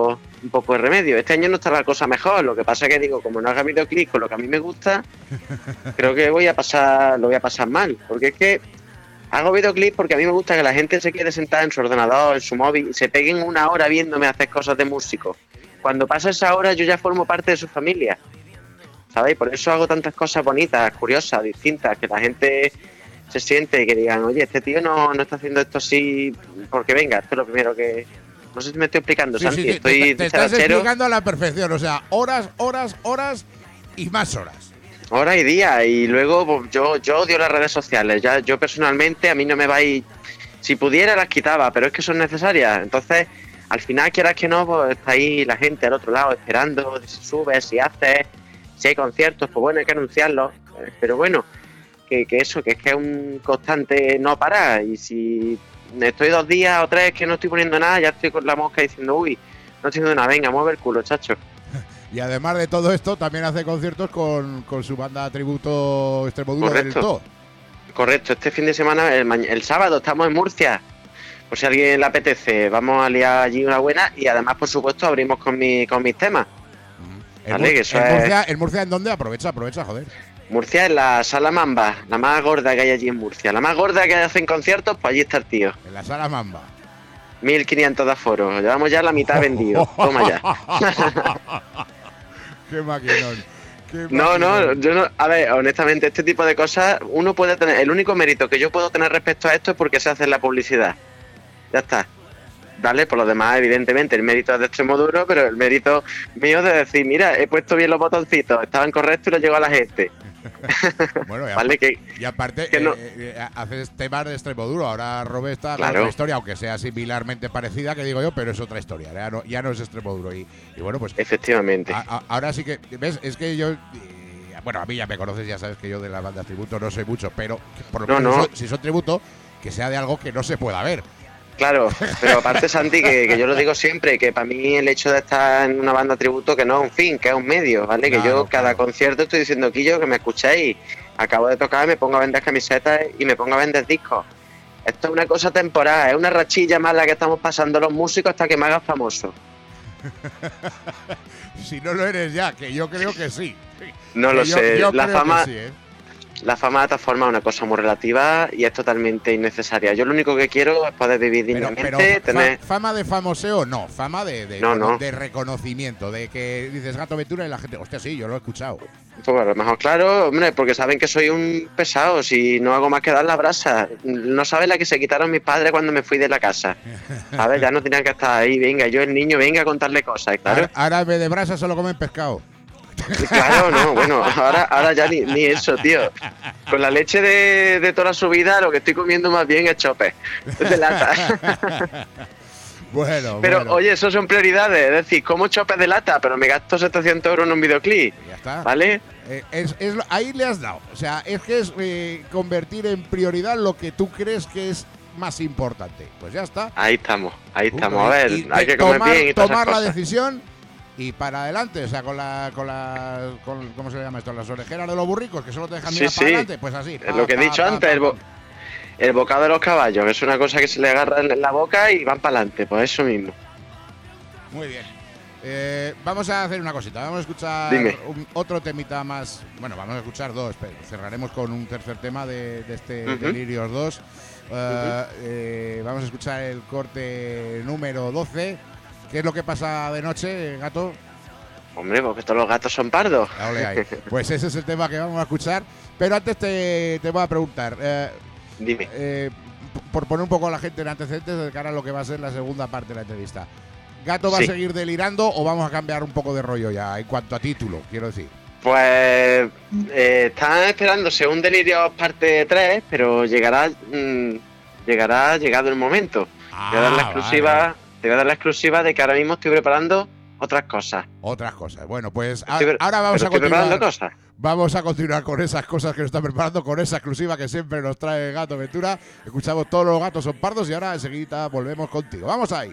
Speaker 11: un poco de remedio. Este año no está la cosa mejor, lo que pasa es que digo, como no haga videoclip con lo que a mí me gusta, creo que voy a pasar, lo voy a pasar mal, porque es que hago videoclip porque a mí me gusta que la gente se quede sentada en su ordenador, en su móvil, y se peguen una hora viéndome hacer cosas de músico. Cuando pasa esa hora yo ya formo parte de su familia, ¿sabéis? Por eso hago tantas cosas bonitas, curiosas, distintas, que la gente se siente y que digan, oye, este tío no, no está haciendo esto así porque venga, esto es lo primero que... No sé si me estoy explicando,
Speaker 2: Sí,
Speaker 11: Santi,
Speaker 2: sí, sí,
Speaker 11: estoy
Speaker 2: te, te estás
Speaker 11: dicharachero.
Speaker 2: explicando a la perfección, o sea, horas, horas, horas y más horas.
Speaker 11: Hora y día, y luego pues, yo yo odio las redes sociales. Ya yo personalmente, a mí no me va a ir. Si pudiera las quitaba, pero es que son necesarias. Entonces, al final, quieras que no, pues está ahí la gente al otro lado esperando si subes, si haces, si hay conciertos, pues bueno, hay que anunciarlos. Pero bueno, que, que eso, que es que es un constante no parar. Y si estoy dos días o tres que no estoy poniendo nada, ya estoy con la mosca diciendo, uy, no estoy haciendo nada, venga, mueve el culo, chacho.
Speaker 2: Y además de todo esto, también hace conciertos con, con su banda tributo Extremoduro del To.
Speaker 11: Correcto, este fin de semana, el, ma- el sábado, estamos en Murcia. Por si a alguien le apetece, vamos a liar allí una buena y además, por supuesto, abrimos con, mi, con mis temas.
Speaker 2: ¿En,
Speaker 11: ¿Vale?
Speaker 2: Mur-
Speaker 11: Que eso
Speaker 2: en
Speaker 11: es-
Speaker 2: Murcia, ¿En Murcia en dónde? Aprovecha, aprovecha, joder.
Speaker 11: Murcia es la Sala Mamba, la más gorda que hay allí en Murcia. La más gorda que hacen conciertos, pues allí está el tío.
Speaker 2: En la Sala Mamba.
Speaker 11: mil quinientos de aforo, llevamos ya la mitad vendido. Toma ya.
Speaker 2: Qué maquinón. Qué
Speaker 11: No, no,
Speaker 2: maquinón.
Speaker 11: yo no. A ver, honestamente, este tipo de cosas, uno puede tener. El único mérito que yo puedo tener respecto a esto es porque se hace en la publicidad. Ya está. Vale, por lo demás, evidentemente, el mérito es de Extremoduro, pero el mérito mío de decir, mira, he puesto bien los botoncitos, estaban correctos y lo llegó a la gente.
Speaker 2: Bueno, y,
Speaker 11: Vale,
Speaker 2: apa-
Speaker 11: que-
Speaker 2: y aparte,
Speaker 11: que no-
Speaker 2: eh, eh, haces temas de Extremoduro. Ahora Robe está con
Speaker 11: Claro.
Speaker 2: otra historia, aunque sea similarmente parecida, que digo yo, pero es otra historia. Ya no, ya no es Extremoduro. Y, y bueno, pues
Speaker 11: Efectivamente.
Speaker 2: a- a- ahora sí que, ¿ves? Es que yo. eh, Bueno, a mí ya me conoces, ya sabes que yo de las bandas tributo no sé mucho, pero que por lo
Speaker 11: No,
Speaker 2: menos
Speaker 11: no.
Speaker 2: si son- si son tributo, que sea de algo que no se pueda ver.
Speaker 11: Claro, pero aparte, Santi, que, que yo lo digo siempre, que para mí el hecho de estar en una banda tributo, que no es un fin, que es un medio, ¿vale? que
Speaker 2: Claro,
Speaker 11: yo cada
Speaker 2: claro.
Speaker 11: concierto estoy diciendo, Quillo, que me escuchéis, acabo de tocar, me pongo a vender camisetas y me pongo a vender discos. Esto es una cosa temporal, es una rachilla más la que estamos pasando los músicos hasta que me hagas famoso.
Speaker 2: Si no lo eres ya, que yo creo que sí.
Speaker 11: No
Speaker 2: Que
Speaker 11: lo
Speaker 2: yo-
Speaker 11: sé,
Speaker 2: yo
Speaker 11: la
Speaker 2: creo que
Speaker 11: fama...
Speaker 2: sí, ¿eh?
Speaker 11: La fama de esta forma es una cosa muy relativa y es totalmente innecesaria. Yo lo único que quiero es poder vivir
Speaker 2: Pero,
Speaker 11: dignamente,
Speaker 2: pero fa-
Speaker 11: tener...
Speaker 2: fama de famoseo, no. Fama de, de,
Speaker 11: No, no.
Speaker 2: de reconocimiento. De que dices Gato Ventura y la gente, hostia, sí, yo lo he escuchado.
Speaker 11: Pues a lo mejor, claro, hombre, porque saben que soy un pesado, si no hago más que dar la brasa. No saben la que se quitaron mis padres cuando me fui de la casa. ¿Sabes? Ya no tenían que estar ahí, venga, yo el niño, venga a contarle cosas, claro.
Speaker 2: Ahora, ahora en vez de brasa solo comen pescado.
Speaker 11: Claro, no, bueno, ahora, ahora ya ni, ni eso, tío. Con la leche de, de toda su vida lo que estoy comiendo más bien es chope de lata.
Speaker 2: Bueno,
Speaker 11: Pero
Speaker 2: bueno,
Speaker 11: oye, eso son prioridades, es decir, como chopes de lata, pero me gasto setecientos euros en un videoclip,
Speaker 2: ya está.
Speaker 11: ¿vale?
Speaker 2: Eh, es, es lo- ahí le has dado. O sea, es que es eh, convertir en prioridad lo que tú crees que es más importante. Pues ya está.
Speaker 11: Ahí estamos, ahí
Speaker 2: Punto.
Speaker 11: estamos. A ver,
Speaker 2: Y- y
Speaker 11: hay que comer
Speaker 2: tomar,
Speaker 11: bien y todas
Speaker 2: tomar
Speaker 11: esas
Speaker 2: la
Speaker 11: cosas.
Speaker 2: decisión y para adelante. O sea, con la, con la, con, ¿cómo se llama esto? Las orejeras de los burricos que solo te dejan
Speaker 11: Sí,
Speaker 2: mirar
Speaker 11: sí.
Speaker 2: para adelante. Pues así.
Speaker 11: Es lo que he dicho antes, el, bo- el bocado de los caballos, que es una cosa que se le agarra en la boca y van para adelante, pues eso mismo.
Speaker 2: Muy bien. Eh, vamos a hacer una cosita. Vamos a escuchar
Speaker 11: Dime.
Speaker 2: un- otro temita más. Bueno, vamos a escuchar dos. Pero cerraremos con un tercer tema de, de este
Speaker 11: Ujú.
Speaker 2: Delirios dos. Eh, eh, vamos a escuchar el corte número doce. ¿Qué es lo que pasa de noche, gato?
Speaker 11: Hombre, porque todos los gatos son pardos.
Speaker 2: Ya ole ahí. Pues ese es el tema que vamos a escuchar. Pero antes te, te voy a preguntar. eh,
Speaker 11: Dime.
Speaker 2: eh, p- por poner un poco a la gente en antecedentes de cara a lo que va a ser la segunda parte de la entrevista. ¿Gato va
Speaker 11: Sí.
Speaker 2: a seguir delirando o vamos a cambiar un poco de rollo ya en cuanto a título, quiero decir?
Speaker 11: Pues eh, están esperándose un Delirio parte tres, pero llegará mm, llegará llegado el momento. Te voy a dar la
Speaker 2: Ah,
Speaker 11: exclusiva,
Speaker 2: vale.
Speaker 11: te voy a dar la exclusiva de que ahora mismo estoy preparando otras cosas.
Speaker 2: Otras cosas. Bueno, pues a-
Speaker 11: Estoy pre-
Speaker 2: ahora vamos
Speaker 11: pero
Speaker 2: a
Speaker 11: estoy preparando
Speaker 2: continuar.
Speaker 11: cosas.
Speaker 2: Vamos a continuar con esas cosas que nos están preparando, con esa exclusiva que siempre nos trae Gato Ventura. Escuchamos todos los gatos son pardos y ahora enseguida volvemos contigo. Vamos ahí.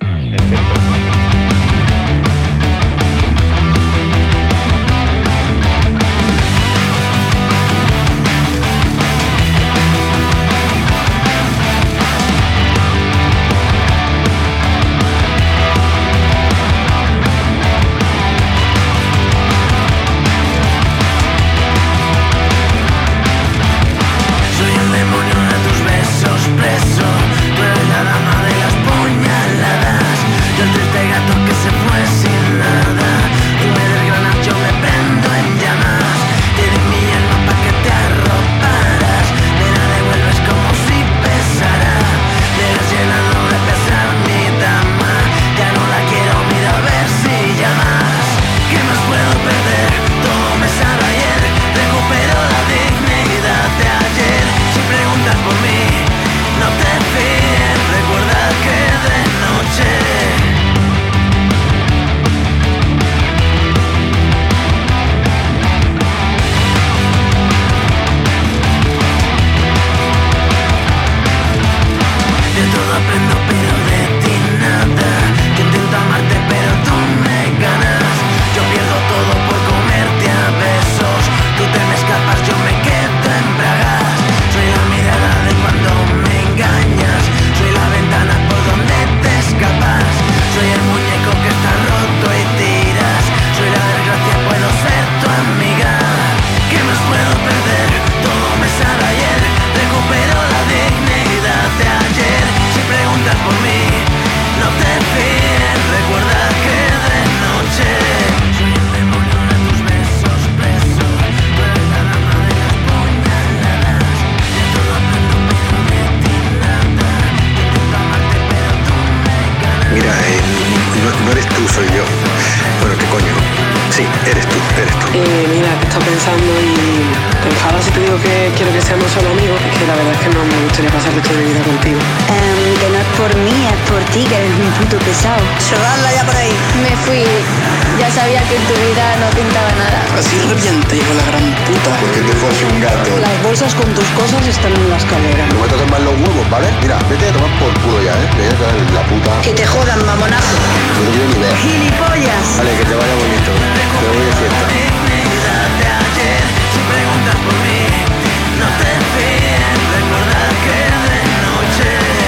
Speaker 9: Sí, eres tú, eres tú.
Speaker 12: Eh, mira, que estoy pensando y te enfadas si te digo que quiero que seamos solo amigos, es que la verdad es que no me gustaría pasar el resto de mi vida contigo.
Speaker 13: Um, que no es por mí, es por ti, que eres un puto pesado.
Speaker 14: Chorrarla ya por ahí.
Speaker 15: Me fui, ya sabía que en tu vida no pintaba nada.
Speaker 12: Así reviente, hijo de la gran puta.
Speaker 9: Porque te fue un gato.
Speaker 12: Las bolsas con tus cosas están en la escalera.
Speaker 9: No me toques más los huevos, ¿vale? Mira, vete a tomar por culo ya, ¿eh? Vete a caer en la puta.
Speaker 13: Que te jodan, mamonazo.
Speaker 9: No te quiero ni ver.
Speaker 13: ¡Gilipollas!
Speaker 9: Vale, que te vaya bonito. Te voy de fiesta.
Speaker 6: Si preguntas por mí, no te fíes, recuerda que de noche.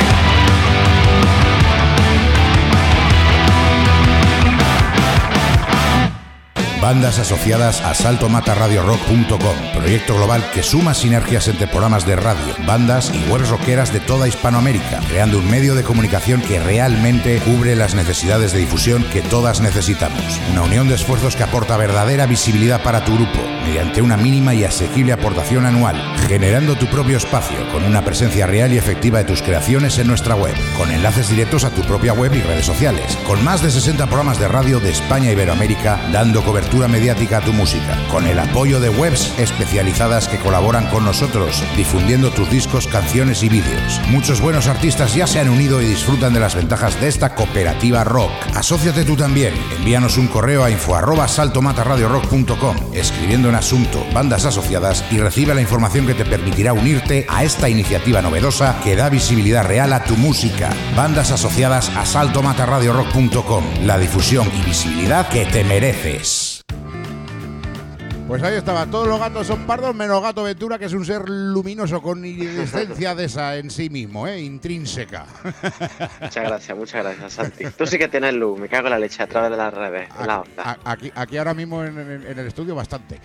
Speaker 8: Bandas asociadas a salto mata radio rock punto com, proyecto global que suma sinergias entre programas de radio, bandas y webs rockeras de toda Hispanoamérica, creando un medio de comunicación que realmente cubre las necesidades de difusión que todas necesitamos. Una unión de esfuerzos que aporta verdadera visibilidad para tu grupo, mediante una mínima y asequible aportación anual, generando tu propio espacio, con una presencia real y efectiva de tus creaciones en nuestra web, con enlaces directos a tu propia web y redes sociales, con más de sesenta programas de radio de España e Iberoamérica, dando cobertura mediática a tu música, con el apoyo de webs especializadas que colaboran con nosotros, difundiendo tus discos, canciones y vídeos. Muchos buenos artistas ya se han unido y disfrutan de las ventajas de esta cooperativa rock. Asóciate tú también. Envíanos un correo a info arroba salto mata radio rock punto com, escribiendo en asunto bandas asociadas, y recibe la información que te permitirá unirte a esta iniciativa novedosa que da visibilidad real a tu música. Bandas asociadas a salto mata radio rock punto com, la difusión y visibilidad que te mereces.
Speaker 2: Pues ahí estaba, todos los gatos son pardos menos Gato Ventura, que es un ser luminoso con iridescencia de esa en sí mismo, ¿eh? Intrínseca.
Speaker 11: Muchas gracias, muchas gracias, Santi. Tú sí que tienes luz, me cago en la leche a través de las redes.
Speaker 2: A,
Speaker 11: la onda.
Speaker 2: A, aquí, aquí ahora mismo en, en, en el estudio bastante.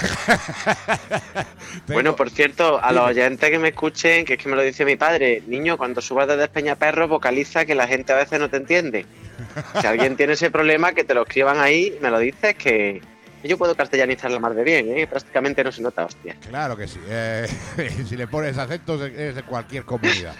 Speaker 11: Bueno, por cierto, a los oyentes que me escuchen, que es que me lo dice mi padre, niño, cuando subas desde Peñaperro, vocaliza, que la gente a veces no te entiende. Si alguien tiene ese problema, que te lo escriban ahí, me lo dices, que yo puedo castellanizar la mar de bien, ¿eh? Prácticamente no se nota, hostia.
Speaker 2: Claro que sí. Eh, si le pones acentos, es de cualquier comunidad.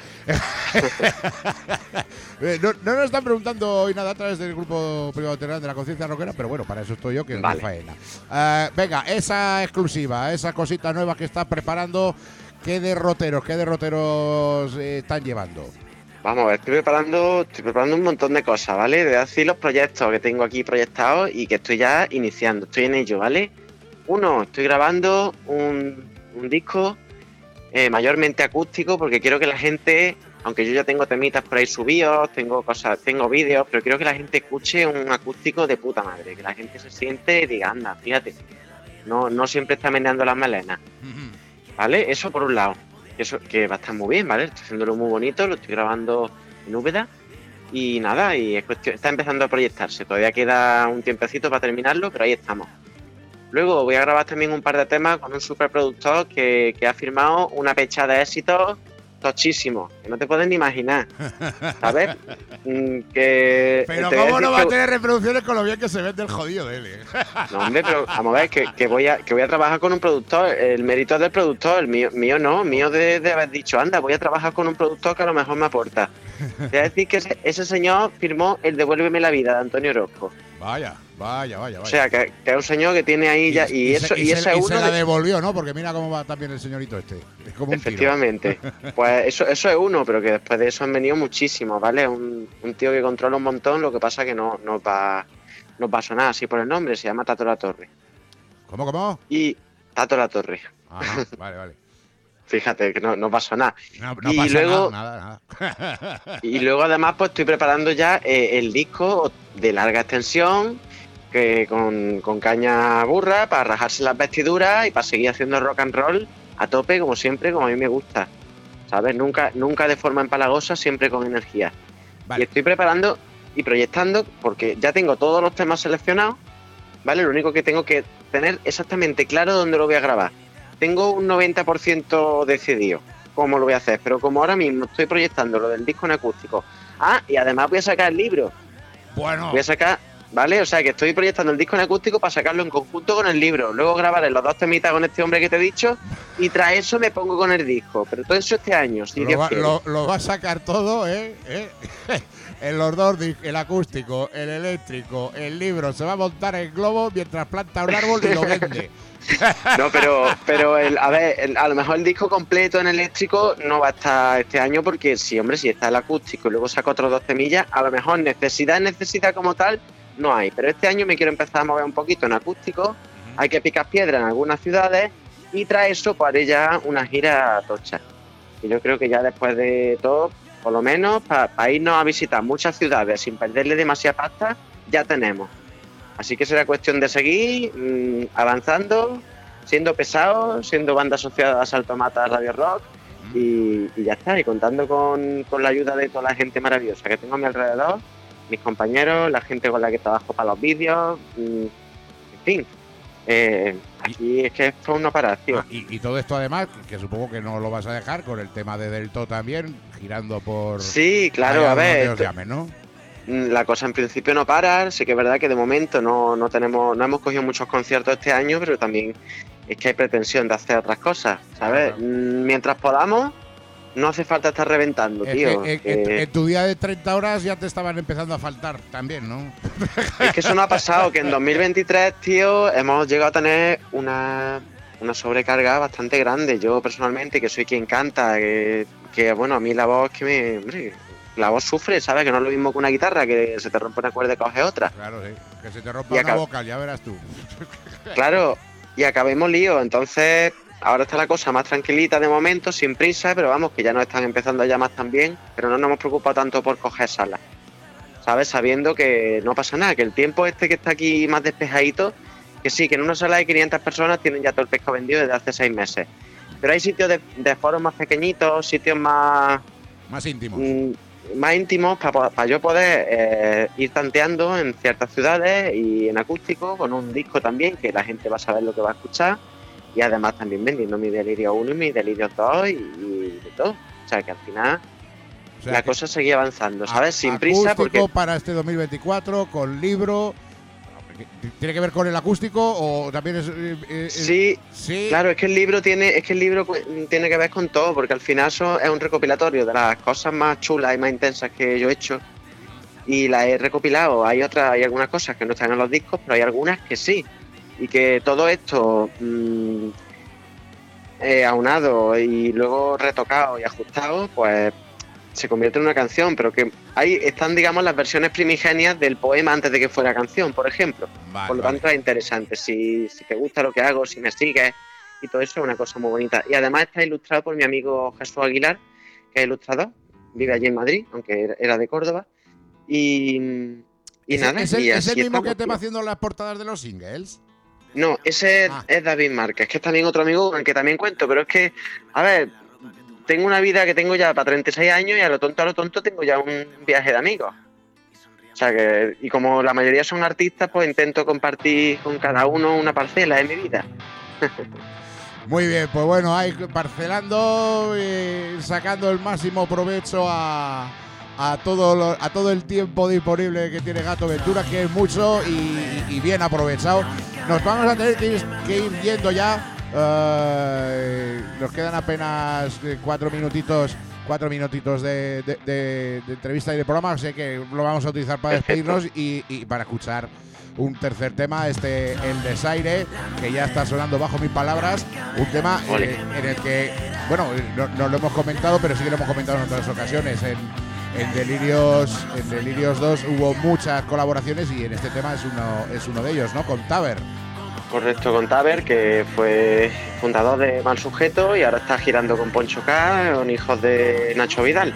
Speaker 2: no, no nos están preguntando hoy nada a través del grupo privado de la conciencia rockera, pero bueno, para eso estoy yo, que es vale. faena. Uh, venga, esa exclusiva, esa cosita nueva que está preparando, ¿qué derroteros, qué derroteros eh, están llevando?
Speaker 11: Vamos a ver, estoy preparando, estoy preparando un montón de cosas, ¿vale? De decir los proyectos que tengo aquí proyectados y que estoy ya iniciando, estoy en ello, ¿vale? Uno, estoy grabando un, un disco eh, mayormente acústico, porque quiero que la gente, aunque yo ya tengo temitas por ahí subidos, tengo cosas, tengo vídeos, pero quiero que la gente escuche un acústico de puta madre, que la gente se siente y diga, anda, fíjate, no, no siempre está meneando las melenas, ¿vale? Eso por un lado. Eso que va a estar muy bien, ¿vale? Estoy haciéndolo muy bonito, lo estoy grabando en Úbeda y nada, y es cuestión, está empezando a proyectarse. Todavía queda un tiempecito para terminarlo, pero ahí estamos. Luego voy a grabar también un par de temas con un superproductor que, que ha firmado una pecha de éxitos tochísimos, que no te puedes ni imaginar, ¿sabes? que
Speaker 2: Pero cómo no va que... a tener reproducciones con lo bien que se vende el jodido de él, ¿eh?
Speaker 11: No, hombre, pero vamos a ver, que, que, voy a, que voy a trabajar con un productor, el mérito es del productor, el mío, mío no, mío de, de haber dicho, anda, voy a trabajar con un productor que a lo mejor me aporta. Te voy a decir que ese, ese señor firmó el Devuélveme la vida de Antonio Orozco.
Speaker 2: Vaya, vaya, vaya, vaya.
Speaker 11: O sea, que, que es un señor que tiene ahí ya, y, y, y eso
Speaker 2: y,
Speaker 11: y,
Speaker 2: se,
Speaker 11: ese
Speaker 2: y
Speaker 11: uno
Speaker 2: se la
Speaker 11: de...
Speaker 2: devolvió, ¿no? Porque mira cómo va también el señorito este. Es como un
Speaker 11: Efectivamente.
Speaker 2: Tiro.
Speaker 11: Pues eso, eso es uno, pero que después de eso han venido muchísimos, ¿vale? Un, un tío que controla un montón, lo que pasa que no, no va, no va a sonar así por el nombre, se llama Tato La Torre.
Speaker 2: ¿Cómo, cómo?
Speaker 11: Y Tato La Torre.
Speaker 2: Ajá, vale, vale.
Speaker 11: Fíjate que no, no pasó nada.
Speaker 2: No, no
Speaker 11: y
Speaker 2: pasa
Speaker 11: luego,
Speaker 2: nada, nada, nada.
Speaker 11: Y luego además pues estoy preparando ya eh, el disco de larga extensión, que con, con caña burra, para rajarse las vestiduras y para seguir haciendo rock and roll a tope, como siempre, como a mí me gusta. ¿Sabes? Nunca, nunca de forma empalagosa, siempre con energía. Vale. Y estoy preparando y proyectando, porque ya tengo todos los temas seleccionados, ¿vale? Lo único que tengo que tener exactamente claro dónde lo voy a grabar. Tengo un noventa por ciento decidido cómo lo voy a hacer, pero como ahora mismo estoy proyectando lo del disco en acústico. Ah, y además voy a sacar el libro.
Speaker 2: Bueno.
Speaker 11: Voy a sacar ¿vale? O sea, que estoy proyectando el disco en acústico para sacarlo en conjunto con el libro. Luego grabaré los dos temitas con este hombre que te he dicho y tras eso me pongo con el disco. Pero todo eso este año, si
Speaker 2: lo,
Speaker 11: Dios
Speaker 2: va,
Speaker 11: quiere.
Speaker 2: Lo, lo va a sacar todo, ¿eh? ¿Eh? En los dos, el acústico, el eléctrico, el libro. Se va a montar el globo mientras planta un árbol y lo vende.
Speaker 11: No, pero, pero el, a ver, el, a lo mejor el disco completo en eléctrico no va a estar este año porque sí, hombre, si está el acústico y luego saco otros dos semillas, a lo mejor necesidad, necesidad como tal, no hay. Pero este año me quiero empezar a mover un poquito en acústico, hay que picar piedra en algunas ciudades y tras eso pues haré ya una gira tocha. Y yo creo que ya después de todo, por lo menos, para pa irnos a visitar muchas ciudades sin perderle demasiada pasta, ya tenemos. Así que será cuestión de seguir mmm, avanzando, siendo pesados, siendo banda asociada a Salto Mata Radio Rock y, y ya está, y contando con, con la ayuda de toda la gente maravillosa que tengo a mi alrededor, mis compañeros, la gente con la que trabajo para los vídeos, mmm, en fin. Eh, aquí es que esto es una operación.
Speaker 2: Ah, y, y todo esto además, que supongo que no lo vas a dejar con el tema de Delto también, girando por...
Speaker 11: Sí, claro, a ver...
Speaker 2: Os llamen, ¿no?
Speaker 11: La cosa en principio no para, sí que es verdad que de momento no, no tenemos, no hemos cogido muchos conciertos este año, pero también es que hay pretensión de hacer otras cosas, ¿sabes? Claro. Mientras podamos, no hace falta estar reventando,
Speaker 2: es
Speaker 11: tío.
Speaker 2: Que, que, eh, en tu día de treinta horas ya te estaban empezando a faltar también, ¿no?
Speaker 11: Es que eso no ha pasado, que en dos mil veintitrés, tío, hemos llegado a tener una, una sobrecarga bastante grande. Yo personalmente, que soy quien canta, que, que bueno, a mí la voz que me... Hombre, la voz sufre, ¿sabes? Que no es lo mismo que una guitarra, que se te rompe una cuerda y coge otra.
Speaker 2: Claro, sí. Que se te rompa una vocal, ya verás tú.
Speaker 11: Claro, y acabemos lío. Entonces, ahora está la cosa más tranquilita de momento, sin prisa, pero vamos, que ya nos están empezando a llamar también, pero no nos hemos preocupado tanto por coger salas, ¿sabes? Sabiendo que no pasa nada, que el tiempo este que está aquí más despejadito, que sí, que en una sala de quinientas personas tienen ya todo el pescado vendido desde hace seis meses. Pero hay sitios de, de foros más pequeñitos, sitios más...
Speaker 2: Más íntimos.
Speaker 11: Mmm, más íntimos para pa yo poder eh, ir tanteando en ciertas ciudades y en acústico, con un disco también que la gente va a saber lo que va a escuchar y además también vendiendo mi Delirio uno y mi Delirio dos y, y de todo. O sea que al final o sea la cosa sigue avanzando, ¿sabes? Sin prisa. Porque
Speaker 2: para este dos mil veinticuatro, con libro... ¿Tiene que ver con el acústico o también es...? Eh, eh,
Speaker 11: sí, sí, claro, es que el libro tiene es que el libro tiene que ver con todo, porque al final eso es un recopilatorio de las cosas más chulas y más intensas que yo he hecho y las he recopilado. Hay otras, hay algunas cosas que no están en los discos, pero hay algunas que sí. Y que todo esto mmm, eh, aunado y luego retocado y ajustado, pues se convierte en una canción, pero que ahí están, digamos, las versiones primigenias del poema antes de que fuera canción, por ejemplo. Vale, por lo tanto, vale. Es interesante. Si, si te gusta lo que hago, si me sigues y todo eso, es una cosa muy bonita. Y además está ilustrado por mi amigo Jesús Aguilar, que es ilustrador, vive allí en Madrid, aunque era de Córdoba. Y, y
Speaker 2: ¿Es,
Speaker 11: nada.
Speaker 2: ¿Es el,
Speaker 11: y
Speaker 2: ¿es el mismo que te
Speaker 11: tío.
Speaker 2: va haciendo las portadas de los singles?
Speaker 11: No, ese ah. es David Márquez, que es también otro amigo con el que también cuento, pero es que, a ver... Tengo una vida que tengo ya para treinta y seis años y a lo tonto a lo tonto tengo ya un viaje de amigos. O sea que, y como la mayoría son artistas, pues intento compartir con cada uno una parcela de mi vida.
Speaker 2: Muy bien, pues bueno, ahí parcelando y sacando el máximo provecho a, a, todo lo, a todo el tiempo disponible que tiene Gato Ventura, que es mucho y, y bien aprovechado. Nos vamos a tener que ir, que ir yendo ya. Uh, nos quedan apenas cuatro minutitos cuatro minutitos de, de, de, de entrevista y de programa, así que lo vamos a utilizar para despedirnos y, y para escuchar un tercer tema, este El Desaire, que ya está sonando bajo mis palabras, un tema eh, en el que, bueno, no, no lo hemos comentado, pero sí que lo hemos comentado en otras ocasiones. En, en Delirios en Delirios dos hubo muchas colaboraciones y en este tema es uno, es uno de ellos, ¿no? Con Taber.
Speaker 11: Correcto, con Taber, que fue fundador de Mal Sujeto y ahora está girando con Poncho K, con hijos de Nacho Vidal.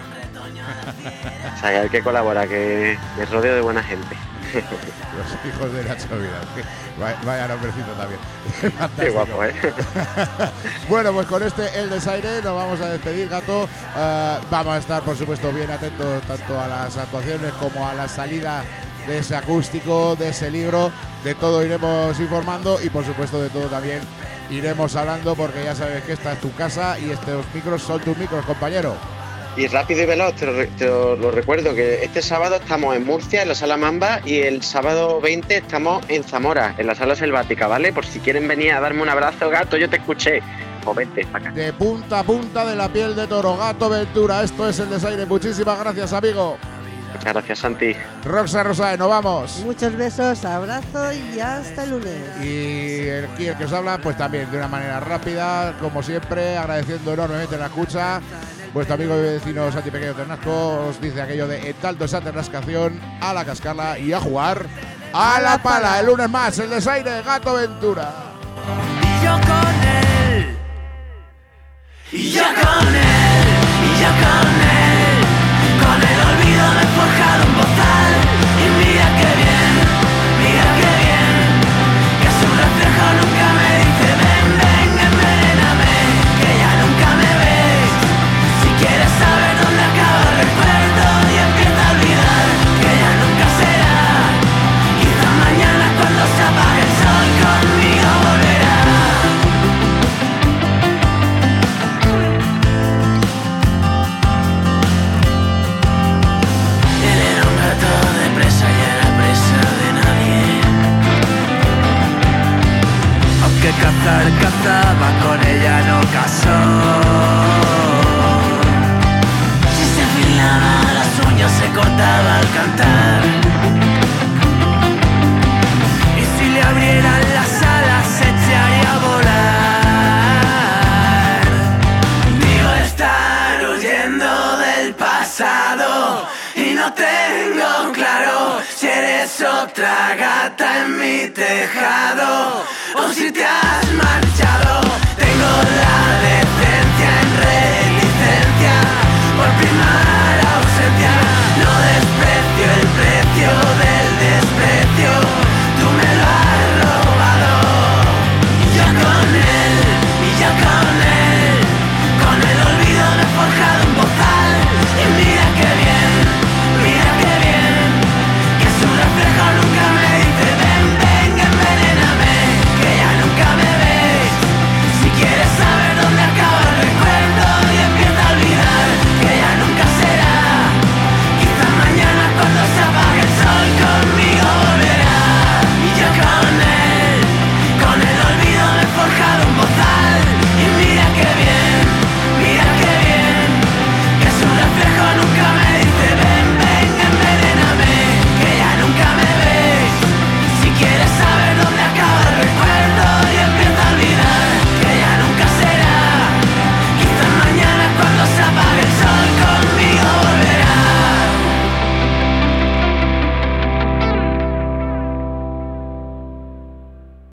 Speaker 11: O sea, que hay que colaborar, que me rodeo de buena gente.
Speaker 2: Los hijos de Nacho Vidal. Vaya, vaya nombrecito también.
Speaker 11: Qué guapo, ¿eh?
Speaker 2: Bueno, pues con este El Desaire nos vamos a despedir, Gato. Uh, vamos a estar, por supuesto, bien atentos tanto a las actuaciones como a la salida de ese acústico, de ese libro. De todo iremos informando y, por supuesto, de todo también iremos hablando, porque ya sabes que esta es tu casa y estos micros son tus micros, compañero.
Speaker 11: Y rápido y veloz, te lo, te lo recuerdo, que este sábado estamos en Murcia, en la Sala Mamba, y el sábado veinte estamos en Zamora, en la Sala Selvática, ¿vale? Por si quieren venir a darme un abrazo, Gato, yo te escuché. O vente, para acá.
Speaker 2: De punta a punta de la piel de toro, Gato Ventura. Esto es El Desaire. Muchísimas gracias, amigo.
Speaker 11: Muchas gracias, Santi.
Speaker 2: Roxa Rosae, nos vamos.
Speaker 3: Muchos besos, abrazo y hasta el lunes.
Speaker 2: Y el, y el que os habla, pues también de una manera rápida, como siempre, agradeciendo enormemente la escucha. Vuestro amigo y vecino Santi Pequeño Ternasco os dice aquello de en tanto esa ternascación, a la cascala y a jugar a la pala. El lunes más, El Desaire, Gato Ventura.
Speaker 6: Y yo con él, y yo con él, y yo con él, con el olvido me he forjado un bozal. Y mira qué bien, mira qué bien, que su reflejo nunca me dice ven, ven, envenéname, que ya nunca me ves. Si quieres saber dónde acaba el recuerdo y empieza a olvidar, que ya nunca será. Quizás mañana cuando se apague el sol conmigo volverá. Que cazar, cazaba, con ella no casó. Si se afilaba las uñas se cortaba al cantar. Y si le abrieran las alas se echaría a volar. Digo estar huyendo del pasado y no tengo claro si eres otra gata en mi tejado o si te has marchado.